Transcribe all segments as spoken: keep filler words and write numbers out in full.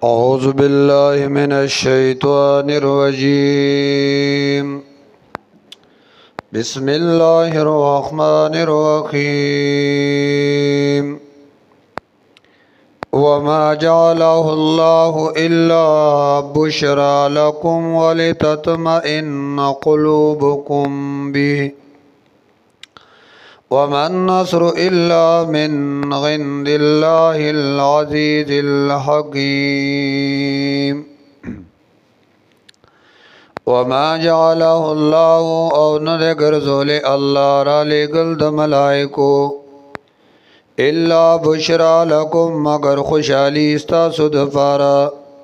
أعوذ بالله من الشيطان الرجيم بسم الله الرحمن الرحيم وما جعله الله إلا بشرى لكم ولتطمئن قلوبكم به وما النصر إلا من عند الله العزيز الحكيم وما جعله الله او نذكر زول الله را لگل د ملائکو الا بشرى لكم مگر خوشحالی استاسو د پارا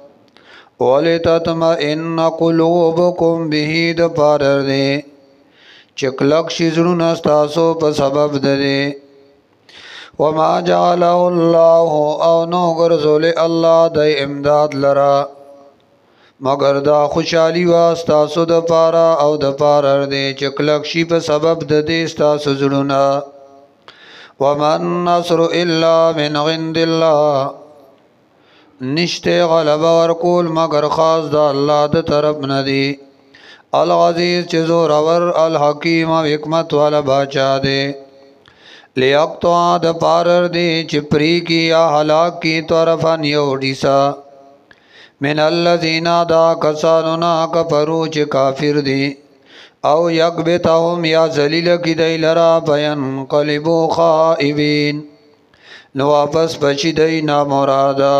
ولتطمئن قلوبكم به د پار دے چکلک شزرون استاسو په سبب دے وما جعله الله او نذكر زول الله د امداد لرا مگر دا خوشحالی واسطاسو د پارا او د پارا دے چکلک شی په سبب د دې ستاسو زړونه ومن نصر الا من عند الله نشته غلبه ورکول مگر خاص د الله د طرف نه دی العزیز چې زور اور الحکیم او حکمت والا بادشاہ دی لیقطع د پارا دے چپری کی یا هلاک کی طرفا نیوډیسا من الذین دا کسانونا کفرو چه کافر دی او یکبتهم یا ذلیل کی دی لرا بین قلبو خائبین نو واپس بچی دی نامرادا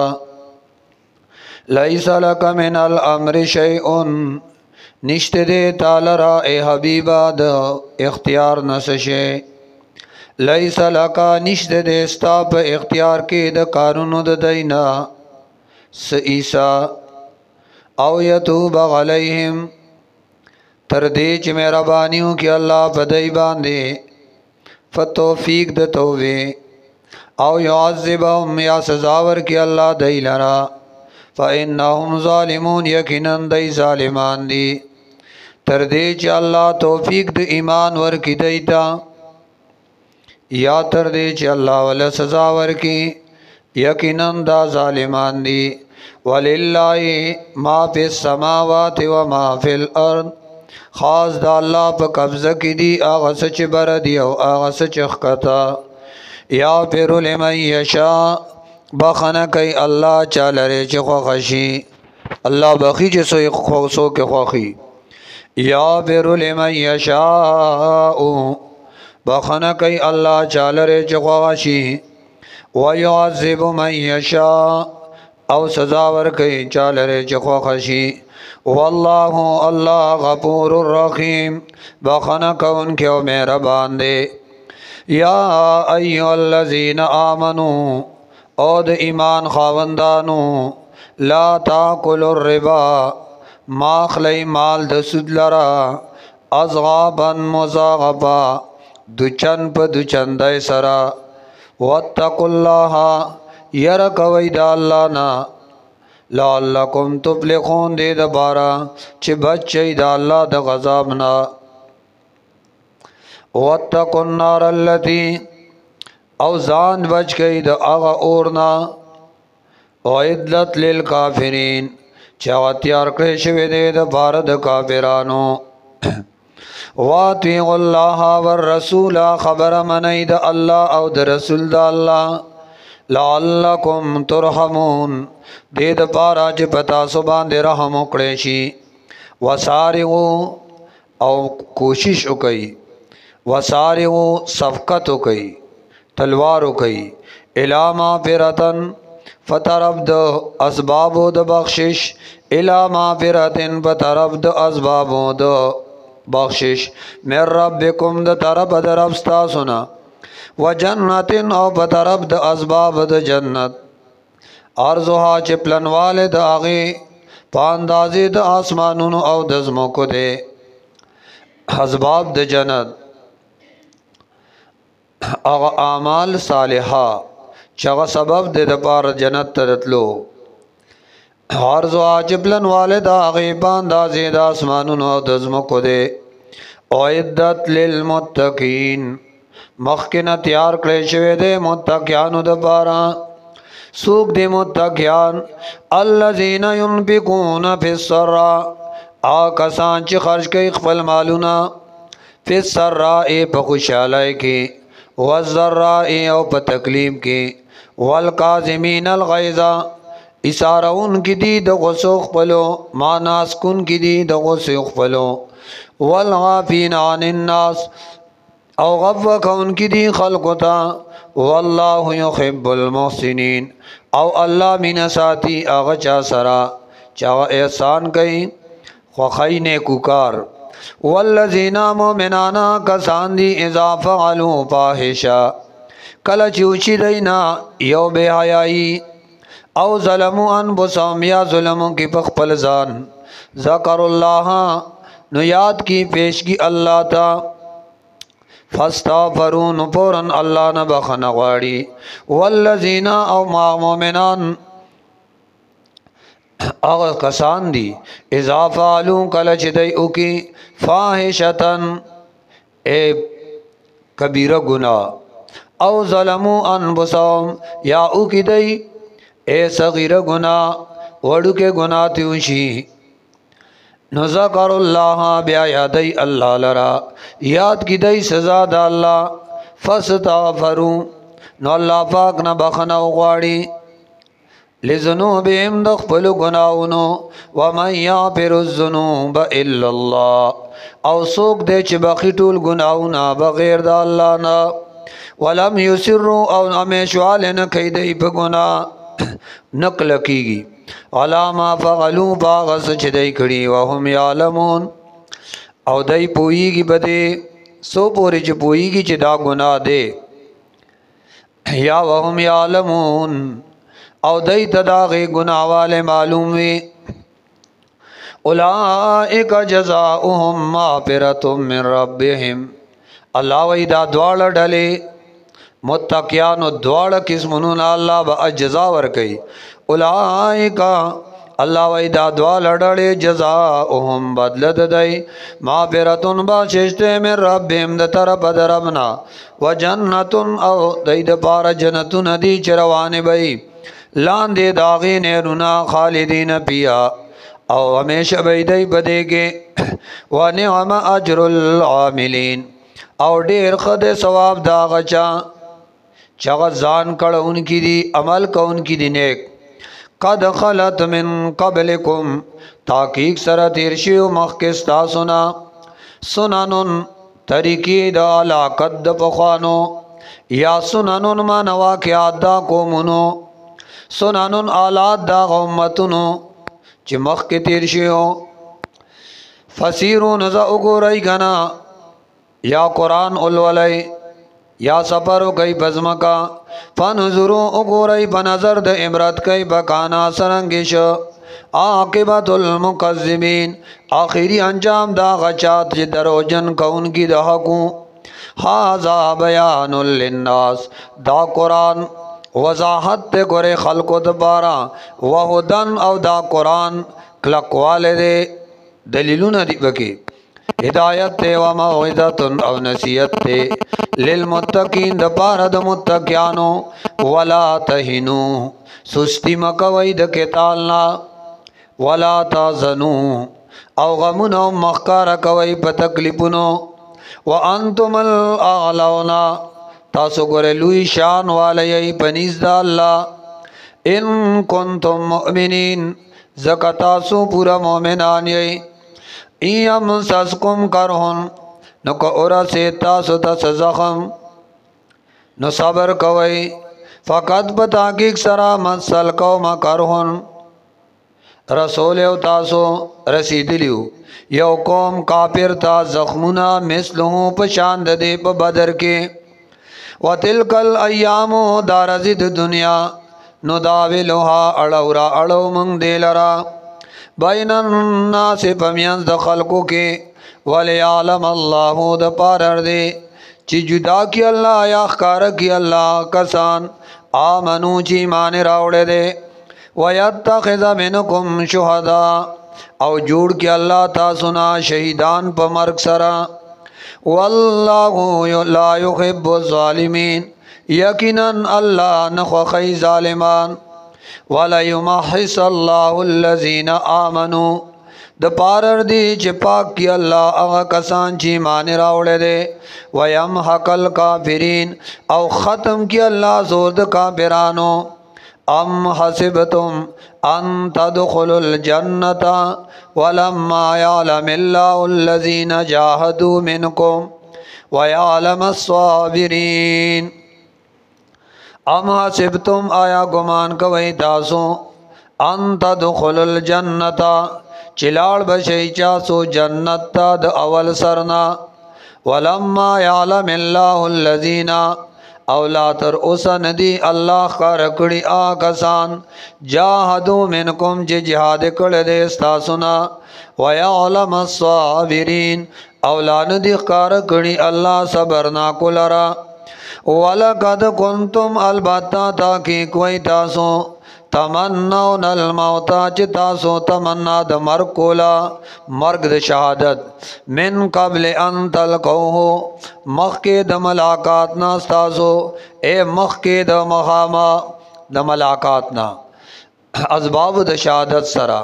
لیس لک من الامر شیئن نشت دی تالرا اے حبیبا دا اختیار نسشے لیس لکا نشت دی ستا پا اختیار کی دا کارونو دا دینا سئیسا او یتوب علیہم تردی چی مہربانیوں کی اللہ پدائی باندے فتوفیق دتووے او یعذبهم یا سزاور کی اللہ دی لرا فإنہم ظالمون یقیناً دی ظالمان دی تردی چی اللہ توفیق د ایمان ور کی دیتا یا تردی چی اللہ والا سزاور کی یقیناً دا ظالمان دی وللہ ما فی السماوات و ما فی الارض خاص دا اللہ پا قبضہ کی دی آغا سچ بردی او آغا سچ اخکتا یا پھر لمن یشا بخنا کئی اللہ چالرے چی خوخشی اللہ بخی چی سو سو کے خوخی یا پھر لمن یشا بخنا کئی اللہ چالرے چی خوخشی وَيُعَذِّبُ مَن يَشَاءُ او سزاور کئی چالرے چخوا خشی واللہ اللہ غفور الرحیم بخنا کون کیو میرا باندے یا ایو الذین آمنو او د ایمان خاوندانو لا تاکلوا الربا ماخلی مال د سود لرا اضغابا مضاغبا دچن پا دچندے سرا واتقوا اللہ یرکوی دا اللہ نا لعلکم تفلحون دے دا بارا چھ بچی دا اللہ دا غضابنا واتقوا النار اللتی او زان بچ گئی دا اغا اورنا وعدلت للکافرین چاہ تیار کرشوی دے دا بارا دا کافرانو واتیغ اللہ والرسول خبر منی دا اللہ او دا رسول دا اللہ لعلکم ترحمون دے دا پارا چی پتا سبان دے رحم اکڑیشی وسارعو او کوشش اکئی وسارعو صفقت اکئی تلوار اکئی الاما پیرتن فطرف دا اسبابو دا بخشش الاما پیرتن فطرف دا اسبابو دا بخشش من ربکم دا طرف دا رب ستاسونا و جنتن او بطرف دا اسباب دا جنت ارزوها چپلن والد آغی پاندازی دا آسمانون او دزموکو دے اسباب دا جنت اغا اعمال صالحہ چغا سبب دے دا پار جنت تدتلو عرضوا چپلن والد آغی پاندازی دا آسمانون او دزموکو دے اعدت للمتقین مخکنا تیار کړی شوی دی متقیانو د پاره سوق دی متقیان الذین ينفقون فی السراء آکسان چې خرج کوي خپل مالونه فی السراء په خوشحالی کې والضراء او په تکلیف کې والکاظمین الغیظ اسارون کی دی د غصو خپلو ماناس کن کی دی د غصو خپلو والغافین عن الناس او غفو کون کی دی خلقتا والله يحب المحسنین او الله من ساتی اغا چا سرا چا احسان کئی خوخی نیکوکار والذین مومنانا کسان دی اذا فعلوا فاحشا کل چوچی دینا یو بے حیائی او ظلموا انفسهم یا ظلموں کی پخپل ځان ذکر اللہ نو یاد کی پیش کی اللہ تا فاستغفروا نو پورن اللہ نہ بخنه غواړي والذین او ما مومنان اغه کسان دی اذا فعلوا کل چدی او کی فاحشتن اے کبیره گناہ او ظلموا انفسهم یا او کی دی اے صغیر گناہ وڑو کے گناہ تیوشی نو ذکر اللہ بیا یادی اللہ لرا یاد کی دی سزا دا اللہ فاستغفروا نو اللہ پاک نہ بخنه غواړي لذنوبهم دخپل گناہونو ومن یغفر الذنوب الا الله او سوک دے چې بخی ټول گناہونا بغیر دا اللہ نا ولم یسروا او امیشوال نه کوي دی په گناہ نقل کیږي علامہ فعلوا باغس چې دی کړي وهم یعلمون او دی پویږي بده سو پوری چې پویږي چې دا گناہ دی یا وهم یعلمون او دی تداغی گناہ والے معلوم وی اولئک جزاؤہم مغفرۃ من ربهم اللہ وی دا دوال ڈلے متقیان و دوال قسمنون اللہ با اجزا ورکی اولئک اللہ وی دا دوال ڈلے جزاؤہم بدلد دی مغفرۃ باششتے من ربهم دا طرف دربنا و جنت او دی دا پار جنتون دی چروان بی لاندے داغی نیرونا خالدین پیا او ہمیشہ بیدی بدے گے ونعم اجر العاملین او ډیر خد ثواب دا غچا چغ ځان کړه ان کی دی عمل کون کی دی نیک قد خلت من قبلکم تحقیق سره تیر شیو مخکستا سنا سننن طریقی دا علاقت د پخوانو یا سننن ما نواقعات دا قومونو سننن آلات دا غمتونو چی مخ کے تیر شیو فسیرو نزا اگو رئی گنا یا قرآن الولی یا سفرو کئی بزمکا فنظرو اگو رئی بنظر دا عبرت کئی بکانا سرنگش عاقبت المقذبین آخری انجام دا غچات چی دروجن کون کی دا حقوں حاذا بیان للناس دا قرآن وضاحت تے گورے خلق دبارا وہدن او دا قرآن کلک والدے دلیلون دی بکی ہدایت تے و موعظت او نصیحت تے للمتقین دپارا دا متقیانو ولا تہنو سستی مکوئی دا کتالنا ولا تازنو او غمونو مخکار کوئی پا تکلیپنو وانتم الاغلونا تاسو گورے لوی شان والی پنیز دا اللہ ان کنتم مؤمنین زکا تاسو پورا مومنان یئی ایم سسکم کرہن نکا اورا سے تاسو تس زخم نو صبر کوئی فقط بتاکیک سرا مسل قوم کرہن رسول او تاسو رسیدلیو یو قوم کافر تا زخمونا مثلہوں پشاند دے پا بدر کے وَتِلْكَ الْأَيَّامُ دَارَزِدْ دُنْيَا نُدَاوِلُهَا اڑورا اڑو منگ دے لرا بین الناس پمینز دا خلقو کے وَلِيَعْلَمَ اللَّهُ دا پارر دے چی جدا کی اللہ یا اخکار کی اللہ کسان آمنو چی مان راوڑے دے وَيَتَّخِذَ مِنْكُمْ شُهَدَا او جوڑ کی اللہ تا سنا شہیدان پا مرگ سرا واللہ لا يحب الظالمین یقینا الله نخوخی ظالمان ولا یمحص الله الذین آمنوا د پارر دی چې پاک کی الله هغه کسان چې ایمان راوړل دي ويمحق الکافرین او ختم کی الله زور د کافرانو ام حسبتم ان تدخلوا الجنه ولما يعلم الله الذين جاهدوا منكم ويعلم الصابرين ام حسبتم آیا گمان کوي تاسو ان تدخلوا الجنه چلاړ بشي چاسو جنت ته د اول سرنا ولما يعلم الله الذين او لا تر اوس ندی الله خار کړي آکسان جاهدوا منکم چې جهاد کړل دې تاسو نا ويعلم الصابرين او لا ندی خار کړي الله صبر نا کولرا ولقد كنتم البتا تا کی کوئی تاسو تمنون الموت چې تاسو تمنا د مرګ کولا مرګ د شهادت من قبل ان تلقوه مخکې د ملاقات نا تاسو اے مخکې د مخاما د ملاقات نا اسباب د شهادت سرا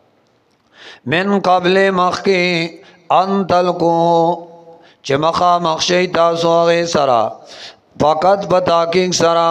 من قبل مخکې ان تلقوه چې مخامخ شي تاسو هغه سرا فقط بتاکین سرا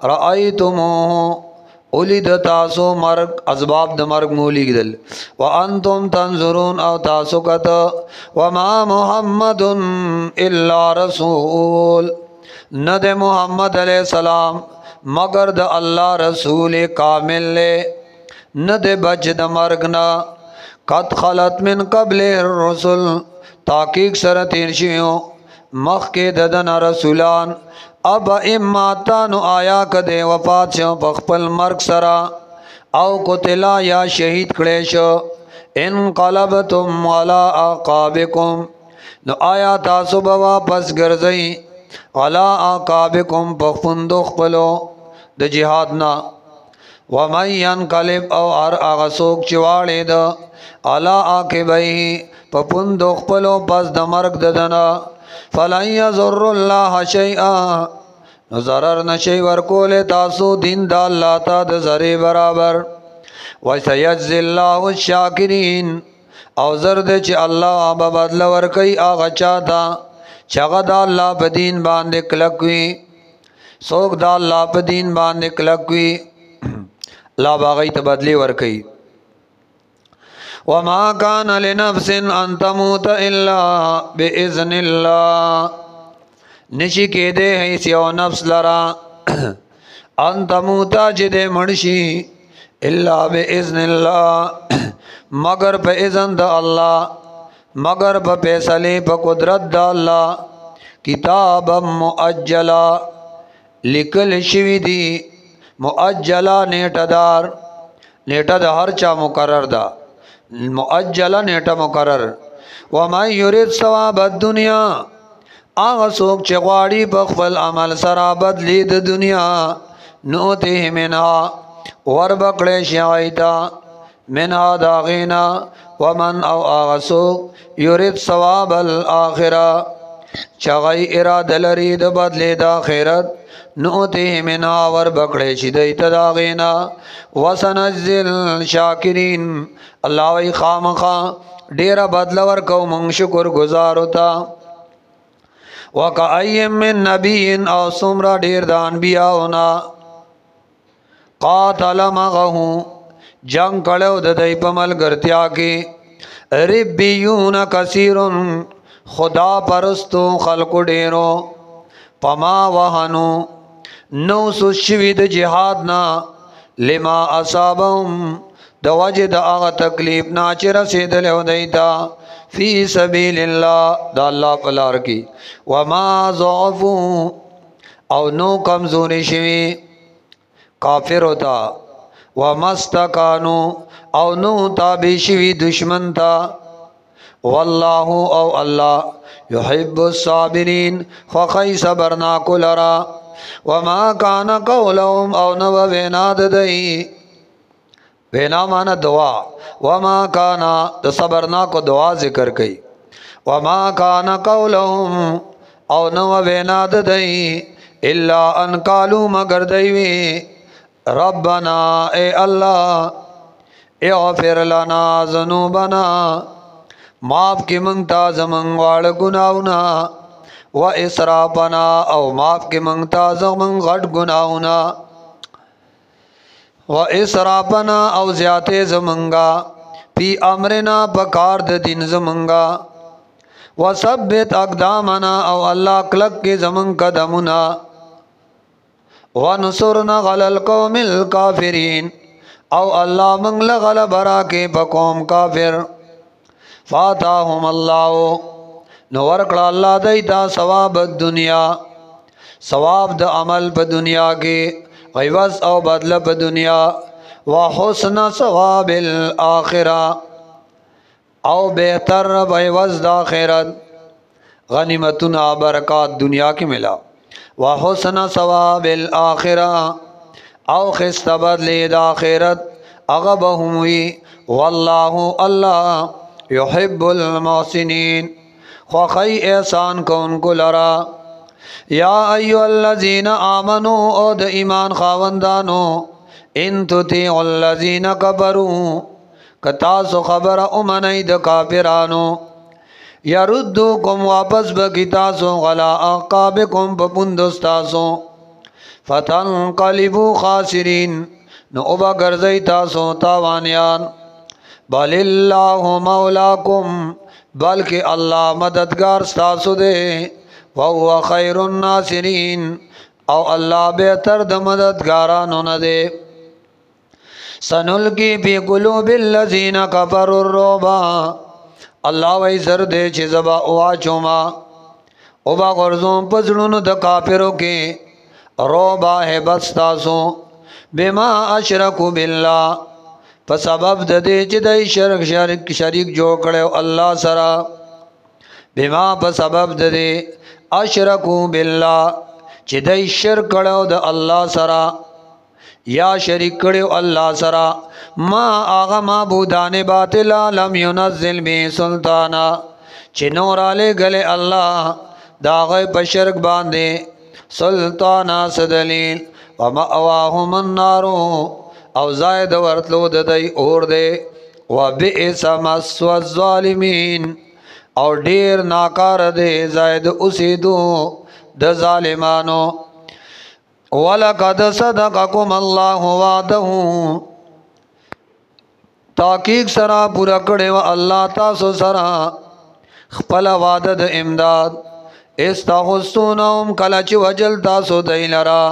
رأیتموه اولید تاسو مرگ اسباب د مرگ مولی گدل وانتم تنظرون او تاسو کت وما محمد الا رسول ند محمد علیہ السلام مگر د الله رسول کامل لے ند بچ د مرگنا قد خلت من قبل الرسل تحقیق سره تیر شیو مخ کې ددن رسولان اب اماتانو آیا کده وفات شو بخپل مرگ سرا او قتلا یا شہید کړي شو انقلبتم علی عقابکم نو آیا تاسو به واپس ګرځئ علی عقابکم بخپندو خپلو د جهاد نا ومن ينقلب او ار هغه څوک چې واړې د علی عقبیه پپندو خپلو پس د مرگ ددنا فلن یضر الله شیئا نو ضرر نشي ورکول تاسو دین د الله تا د ذره برابر وسيجزي الله الشاکرین او زرد چې الله به بدل ورکي هغه چاته چې د الله په دین باندې کلک وي څوک د الله په دین باندې کلک وي الله باغی ته بدلی ورکي وما كان لنفس ان تموت الا باذن الله نشی کې دې هي سيو نفس لرا ان تموت چې دې منشي الا باذن الله مگر په اذن د الله مگر په فیصله په قدرت د الله کتاب مؤجلا لیکل شوی دی مؤجلا نیټه دار نیټه د هر چا مقرر ده مؤجلا نیټه مقرر وما يريد ثواب الدنيا هغه څوک چې غواړي په خپل عمل سره بدلی د دنیا نو ته منها ور بکړې شایتا منها داغینا ومن او هغه څوک يريد ثواب الاخره چغی اراده لري د بدلی د آخرت نو ته منها ور بکړې شي د تداغینا وسنزل شاکرین الله وی خامخا ډیر بدل ورکو مونږ شکر گزار ہوتا وکایم من نبی او سمرا ډیر د انبیاءونا قاتل مغه جنگ کړو د دای په ملګرتیا کې ربیون کثیرن خدا پرستو خلق ډیرو پما وهنو نو سوشوی د جهاد نا لما اصابهم د وجه د هغه تکلیف نا چې رسیدل ودیتا فی سبیل الله د الله په لار کې وما ضعفوا او نو کمزوري شوی کافر ہوتا ومستکانو او نو تابع شوی دشمن تا والله او الله يحب الصابرين فخي صبرنا كلرا وما كان قولهم او نو ویناد دئی وینا مانا دعا وما كان د صبرنا کو دعا ذکر کئی وما كان قولهم او نو ویناد دئی الا ان قالوا مگر دیوی ربنا اے اللہ اغفر لنا ذنوبنا معاف کی منگتا زمن واړ گناونا و اسرافنا او معاف کی منگتا زمن غټ گناونا و اسرافنا او زیاته زمنگا پی امرنا بکار د دین زمنگا و ثبت اقدامنا او اللہ کلک کی زمن قدمنا و نصرنا غل القوم الكافرین او اللہ منگل غلب را کے بقوم کافر فاتاهم اللہ نو ورکڑا اللہ دیتا ثواب الدنیا ثواب د عمل پا دنیا کے غیوز او بدل پا دنیا وحسن ثواب الاخرہ او بہتر غیوز دا خیرت غنیمتنا برکات دنیا کی ملا وحسن ثواب الاخرہ او خست بدل دا خیرت اغبہموی واللہ اللہ یحب المحسنین خوخی احسان کون کو لرا یا ایو الذین آمنو او د ایمان خاوندانو ان تطیعوا الذین کفروا کتاسو خبر امنی د کافرانو یردوکم واپس بکی تاسو غلا اعقابکم پپندستاسو فتنقلبوا خاسرین نو اوبا گرزی تاسو تاوانیان بل اللہ مولاکم بلکہ اللہ مددگار ستاسو دے وهو خیر الناصرین او اللہ بہتر د مددگارانو ندے سنلکی فی قلوب الذین کفروا الرعب اللہ وی زر دے چھ زبا اواچوما اوبا غرزون پزڑون د کافروں کے روبا ہے بستاسو بما اشرکو باللہ په سبب د دې چې د شرک شریک شریک جوړ کړو الله سره بما په سبب د دې اشرکو بالله چې د شرک کړو د الله سره یا شریک کړو الله سره ما هغه معبودان باطل لم ينزل به سلطانا چې نور علی غله الله داغه په شرک باندې سلطانا سدلیل ومأواهم النار او زائد ورتلو د دی اور دے و بئس مسو الظالمین او ډیر ناکار دے زائد اسیدو د ظالمانو ولقد صدقکم الله وعده تحقیق سرا پورا کړي و الله تاسو سرا خپل وعده د امداد استغوثونهم کله چې وجل تاسو دایلرا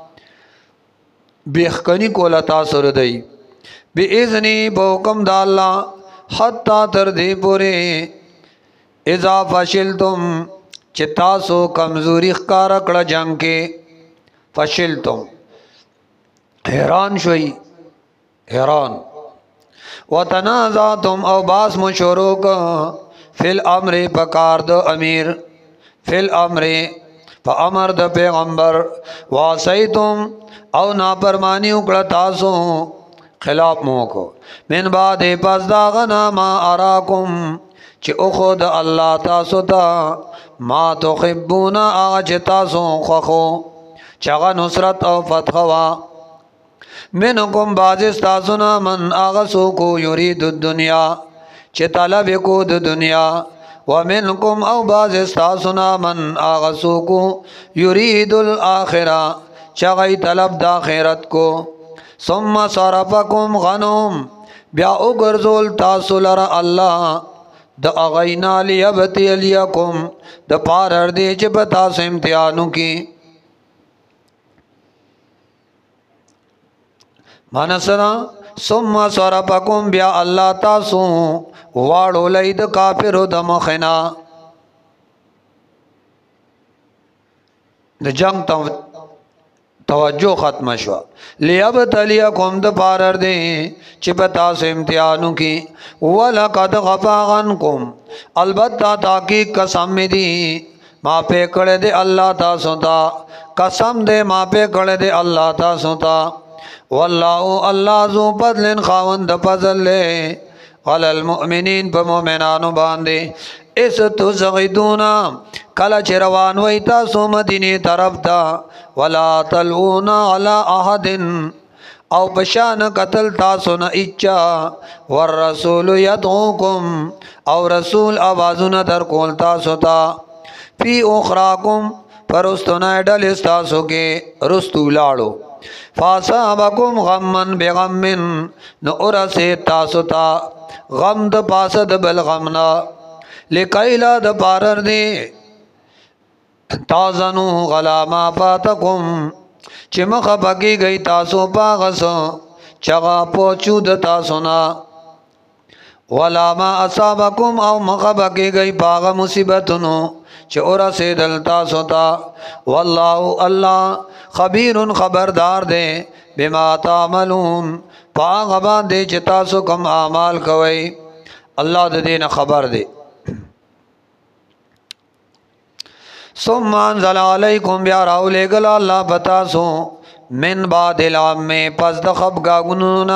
بیخکنی کولا تاثر دی بی اذنی بوکم دا اللہ حتی تردی پورے اذا فشلتم چی تاسو کمزوری خکارکڑ جنگ کے فشلتم حیران شوئی حیران وتنازعتم او باس مشورو کا فی الامر پکار دو امیر فی الامر پا امر د پیغمبر واسیتم او نافرمانی وکړه تاسو خلاف مو کو من بعد پس دا غنا ما اراکم چې او خود الله تاسو ته ما تحبون اج تاسو خو چغه نصرت او فتح وا منکم باز تاسو نه من اغسو کو یرید الدنیا چې طلب کو د دنیا ومنکم او باز تاسو نه من اغسو کو یرید الاخره چغی طلب دا خیرت کو ثم صرفکم غنم بیا اگرزول تاسو لرا اللہ دا اغینا لیبتی لیکم دا پارر دی چی بتاسو امتحانو کی مانا سنا ثم صرفکم بیا اللہ تاسو وارو لید کافرو دا مخنا دا جنگ تم توجہ ختم شوا لیبتلیکم د پارر دے چی بتاسو امتحانو کی وَلَقَدْ غَفَاغَنْكُمْ البتہ تاکیق قسم دی ما پہ کڑے دے اللہ تاسو تا قسم دے ما پہ کڑے دے اللہ تاسو تا واللہ اللہ ذو فضل خاوند فضل لے علی المؤمنین پا مومنانو باندے اس تزغدون کله چې روان وای تاسو مدینه طرف ته ولا تلون علی احد او بشان قتل تاسو نه اچا والرسول يدعوكم او رسول आवाजونه در کول تاسو ته فی اخراکم پرستونه ډل تاسو کې رستو لاړو فاصابکم غمن بغمن نو ورسه تاسو ته غم د پاسه د بل غمنا لکایلا د بارر دی تازنو غلا ما فاتکم چې مخه بګي گئی تاسو باغس چغا پوچو د تاسو نا ولا ما اصابکم او مخه بګي گئی باغ مصیبتونو چې اورا سه دل تاسو تا والله الله خبير خبردار دے بما تعملون باغ باندې چې تاسو کوم اعمال کوي الله د دې نه خبر دی ثم انزل علیکم بیا راولے گلا اللہ بتاسو من بعد العام میں پس دخب گاگنونا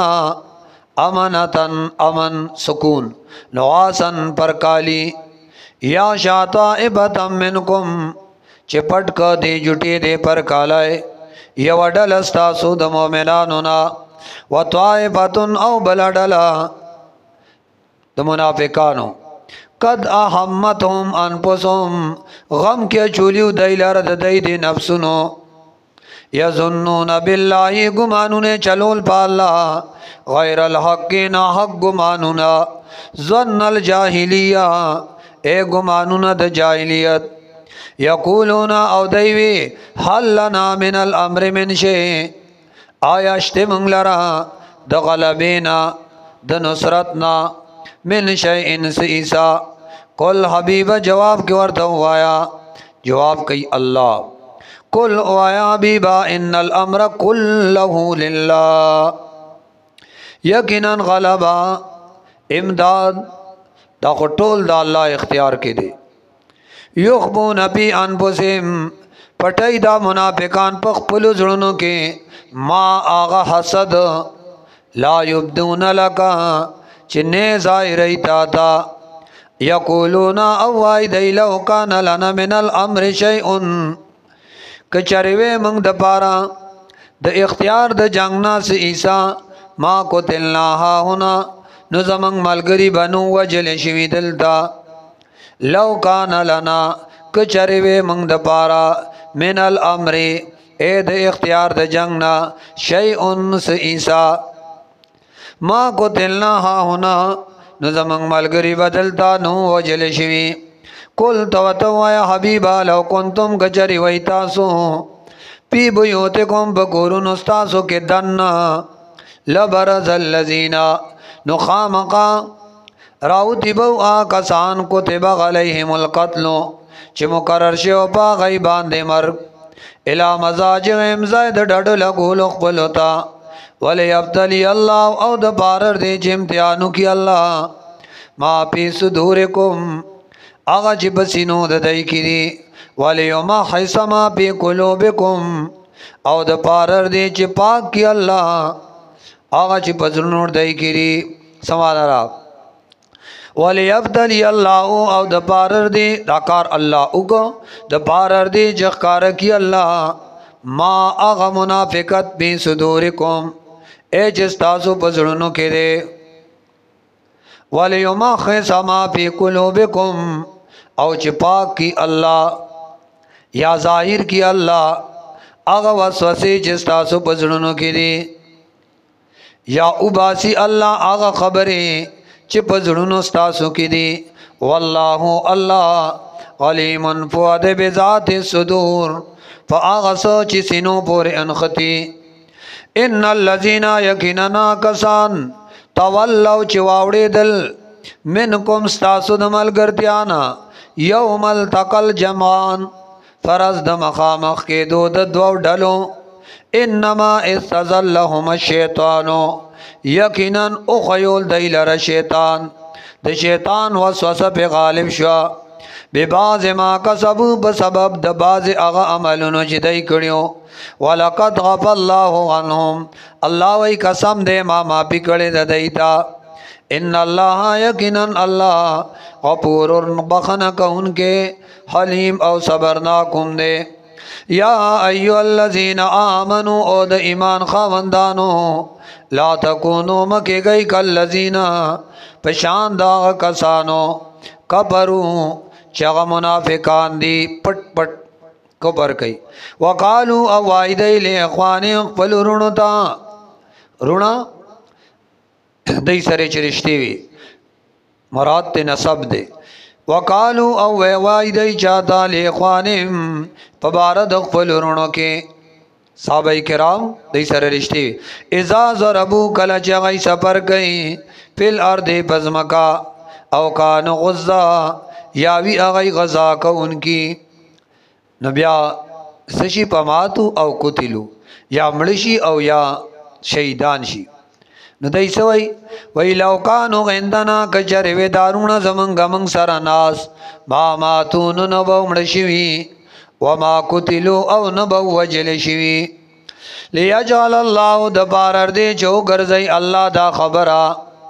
امنتن امن سکون نواسن پرکالی یا شاطائبتا منکم چپٹ کا دے جٹی دے پرکالائے یا وڈل استاسو د مومنانونا و طائفتن او بلڈلا د منافقانو قد احمتهم انفسهم غم کے چولیو دیلار د دی دی نفسونو یظنون بالله گمانون چلول پا اللہ غیر الحق نا حق گمانون ظن الجاہلیہ اے گمانون د جاہلیت یقولون او دیوی حل لنا من الامر من شے آیا شتے منگلرا د غلبینا د نصرتنا من شیئن سیسا قل حبیب جواب کی ورطا ہوایا جواب کی اللہ قل ہوایا حبیبا ان الامر کلہو للہ یقینا غلبا امداد دا خطول دا اللہ اختیار کی دے یخبون پی انفسهم پٹائی دا منافقان پخ پلو زڑنوں کے ما آغا حسد لا یبدون لکا چنے ظاہری تاتا یقولون اوائی دی لو کان لنا من الامر شیئن کچروے منگ دا پارا دا اختیار دا جنگنا سے عیسیٰ ما کو تلنا ہا ہونا نظمنگ ملگری بنو وجل شوی دلتا لو کان لنا کچروے منگ دا پارا من الامر اے دا اختیار دا جنگنا شیئن سے عیسیٰ ما کو تلنا ہا ہونا نو زمنگ ملگری بدلتا نو وجل شوی کل توتو یا حبیبا لو کنتم گجری ویتاسو پی بیوتکم بکورن استاسو کے دن لبرز اللذین نو خامقا راوتی بو آکسان کتب غلیہم القتلو چی مقرر شو پا غیبان دے مرگ الہ مزاجغم زید ڈڑ لگو لقبلتا ولی ابتلی اللہ او دا پارر دے چی امتحانو کی اللہ ما پی صدورکم آغا چی بسینو دا دائی کی دی ولی ما حیث ما پی قلوبکم او دا پارر دے چی پاک کی اللہ آغا چی بسنور دائی کی دی سمانا را ولی ابتلی اللہ او دا پارر دے داکار اللہ اگو دا پارر دے جخکار کی اللہ ما آغا منافقت پی صدورکم اے جستاسو پزڑنو کے دے وَلِيُمَا خِسَ مَا فِي قُلُوبِكُمْ او چپاک کی اللہ یا ظاہر کی اللہ اغا وسوسی جستاسو پزڑنو کے دے یا اباسی اللہ آغا خبریں چپ زڑنو ستاسو کی دی واللہ اللہ علیم فواد بذات الصدور فآغا سوچی سنو پور انخطی ان اللذین یقیننا کسان تولو چواوڑی دل منکم ستاسو دمل گرتیانا یوم التقل جمعان فرز دمخامخ کے دو دو ڈلو انما استزلهم الشیطانو یقیناً اخیول دیلر شیطان د شیطان وسوسه پہ غالب شوا بے باز ما کسبو بسبب د باز اغا عملونو جدائی کریو وَلَقَدْ غَفَ اللَّهُ عَنْهُمْ اللہ وی قسم دے ما ما پکڑے دا دیتا ان اللہ یقینا اللہ غفور بخن کون کے حلیم او صبرناکم دے یا ایو الذین آمنوا او د ایمان خاوندانو لا تکونو مکی گئی کالذین پشان دا کسانو کبرو چغ منافقان دی پٹ پٹ کبر کئی وقالو او وائدئی لے اخوانی اقبلو رونو تا رونا دی سرے چرشتی وی مراد تے نصب دے وقالو او وائدئی چاہتا لے اخوانیم پبارد اقبلو رونو کے صحابہ کرام دی سرے رشتی وی ازا ضربو کل چغی سپر گئی پل ارد بزمکا او کان غزا یاوی اغی غزا کا ان کی نبیا سشی پماتو او قتلو یا مڑشی او یا شہیدان شی نو دای سوئی وی لوکانو غندنا کچر وی دارون زمنگ منگ سرناس ما ماتو نو نبو مڑشوی وما قتلو او نبو وجل شوی لیجعل اللہ دبارر دے چو گرزی اللہ دا خبرہ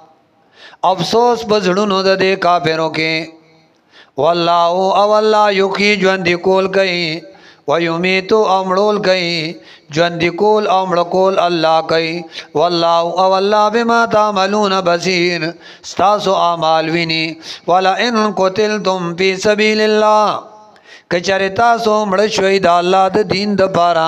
افسوس بزڑنو دا دے کافروں کے واللہ او اللہ یقی جوندی کول گئی ویمیتو امڑول گئی جوندی کول امڑکول اللہ گئی واللہ او اللہ بما تعملون بصیر ستاسو اعمال وینی ولئن قتلتم فی سبیل اللہ کچرتا سو مڑشوئی دا اللہ دا دین دا پارا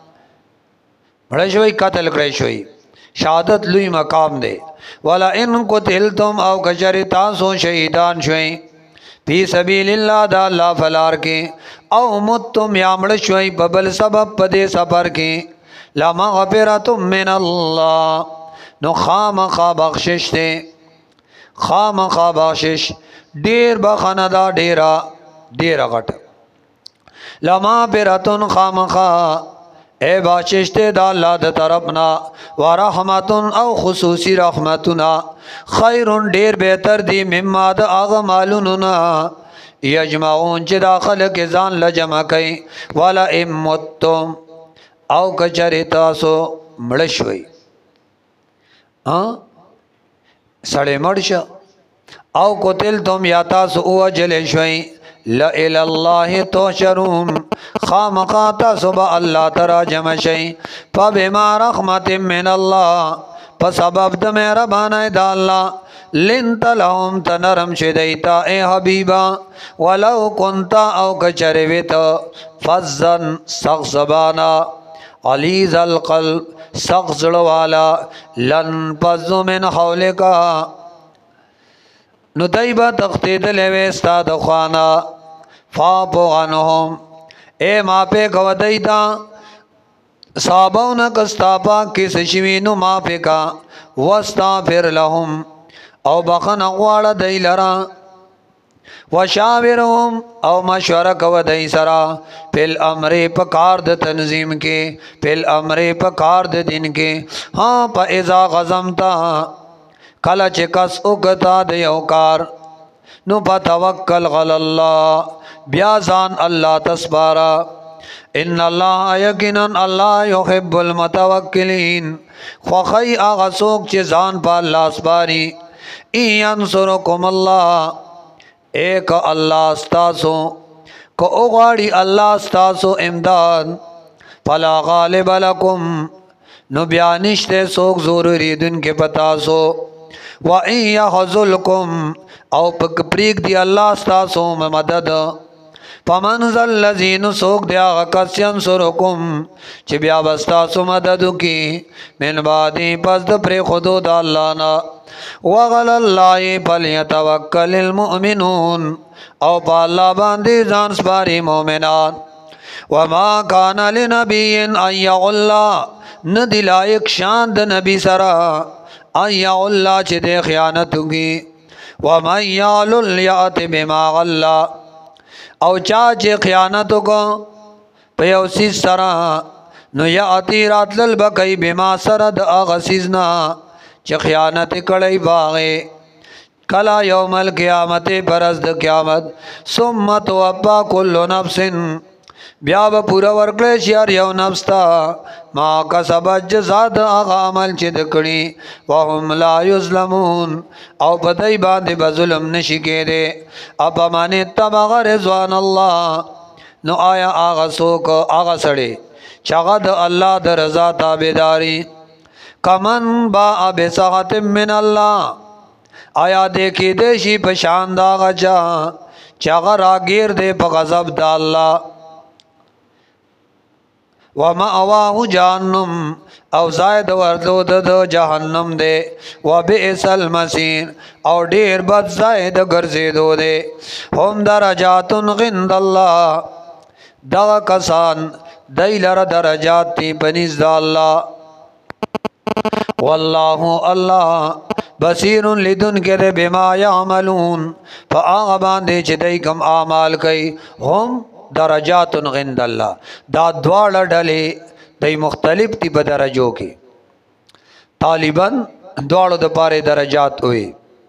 مڑشوئی قتل کرشوئی شہادت لوی مقام دے وَلَئِن قُتِلْتُمْ او کچر تاسو شہیدان شوئی فی سبیل اللہ دا اللہ فلار کے او متتم یا مڑشوئی ببل سبب پدے سفر کے لَمَغْفِرَةٌ مِّنَ اللَّهِ نو خام خا بخشش دے خام خا بخشش دیر بخندا ڈیرا ڈیرا غٹ لَمَغْفِرَةٌ خام خا اے باششتے دا اللہ دا طرفنا ورحمتن او خصوصی رحمتنا خیرن دیر بہتر دی مما دا آغا مالوننا یجمعون چی دا خلق زان لجمع کئی والا امتتم او کچری تاسو مڑشوئی سڑے مڑشا او قتلتم یا تاسو او جلشوئی لَإِلَى اللَّهِ تُحْشَرُونَ خامقاتا صبح اللہ ترا جمع شئی فَبِمَا رَحْمَةٍ مِّنَ اللَّهِ فَسَبَبْ دَمِرَ بَانَئِ دا اللہ لِنْتَ لَهُمْ تَنَرَمْ شِدَئِتَا اے حبیبا وَلَوْ كُنْتَ او کچرویت فَزَّن سخ زبانا علیز القلب سخ زڑوالا لن پزو من حولکا نو دیبا تختید لیوے استاد خوانا فاپو عنہم اے ماپے کو دیتا صحابونا کستاپا کس شوینو ماپے کا واستغفر لهم او بخن اغوار دی لرا وشاورهم او مشورہ کو دی سرا پل امر پکار د تنظیم کے پل امر پکار د دن کے ہاں پا ازا غزمتا کلا چکس اگتا دیوکار نو پا توکل غل اللہ بیازان اللہ تسبارا ان اللہ یقیناً اللہ یحب المتوکلین خوخی آغا سوک چیزان پا اللہ اسباری این انصرکم اللہ ایک اللہ استاسو کو اغاڑی اللہ استاسو امداد فلا غالب لکم نو بیانشتے سوک ضروری دن کے پتاسو وَإِن يَخْذُلْكُمْ او پک پریک دی اللہ ستاسو میں مدد فَمَنْ ذَا الَّذِي نُسُوک دیا غکس يَنْصُرُكُمْ چی بیا بستاسو مددو کی من بعدی پس دپر خدود اللہ نا وَغَلَ اللَّهِ فَلْيَتَوَكَّلِ الْمُؤْمِنُونَ او پا اللہ باندی زان سپاری مومنان وَمَا كَانَ لِنَبِيٍ أَن يَغُلَّ ندی لائق شاند نبی سرا ایا اللہ چھ دے خیانتو کی وَمَنْ يَعْلُلْ يَعْتِ بِمَا غَلَّ او چاچے خیانتو کو پیوسی سرا نو یعتی راتلل بکی بما سرد اغسیزنا چھ خیانت کڑی باغے کلا یوم القیامت پرزد قیامت سمت وپا کل نفس بیا به پورا ورکړی شي هر یو نفس ته ما کسبت جزا د هغه عمل چې د کړي وهم لا یظلمون او په دای باندې به ظلم نشي کېدی افمن اتبع رضوان الله نو آیا هغه څوک هغه سړی چې هغه د الله د رضا تابعداري کمن با بسخط من الله آیا دې کې دې شي په شان دا غچا چې هغه راګیر دې په غضب د الله ومأواه جهنم او زائد ورلو د جهنم دے وبئس المصير او ډیر بد زائد ګرځیدو دے هم درجات عند الله دا کسان دایلر درجات تی بنز د الله والله الله بصیر لدن کې بما يعملون فاغبان دې چې دای کوم اعمال کوي هم درجات عند الله دا دواړه ډلې د مختلف دي په درجو کې طالبان دواړو د پاره درجات وي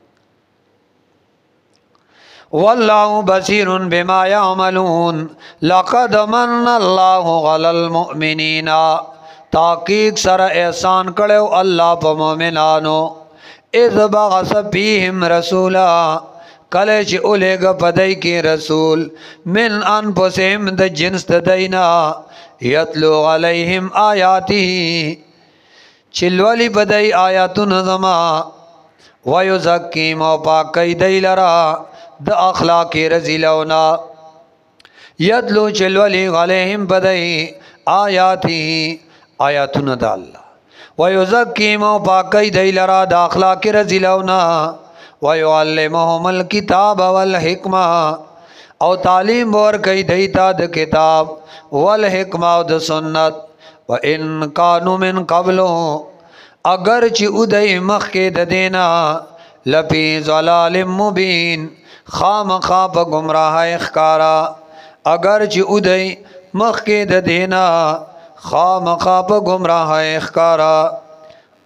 والله بصیر بما يعملون لقد من الله على المؤمنين تحقیق سره احسان کړو الله په مؤمنانو اذ بعث فيهم رسولا کله چې اولېګه پدای کې رسول من انفسهم د جنس د دینا یتلو علیهم آیاته چلولی بدای آیاتون زما ویزکیم و پاکی دی لرا د اخلاق رزیلونا یتلو چلولی علیهم بدای آیاته آیاتون د الله ویزکیم و پاکی دی لرا د اخلاق رزیلونا وَيُعَلِّمُهُمُ الْكِتَابَ وَالْحِكْمَةَ او تعلیم ور کوي دیتا د کتاب والحکمه او د سنت وَإِن كَانُوا مِن قَبْلُ اگر چې اودای مخ کې د دینا لفی ضلال مبین خامخا په گمراهی ښکارا اگر چې اودای مخ کې د دینا خامخا په گمراهی ښکارا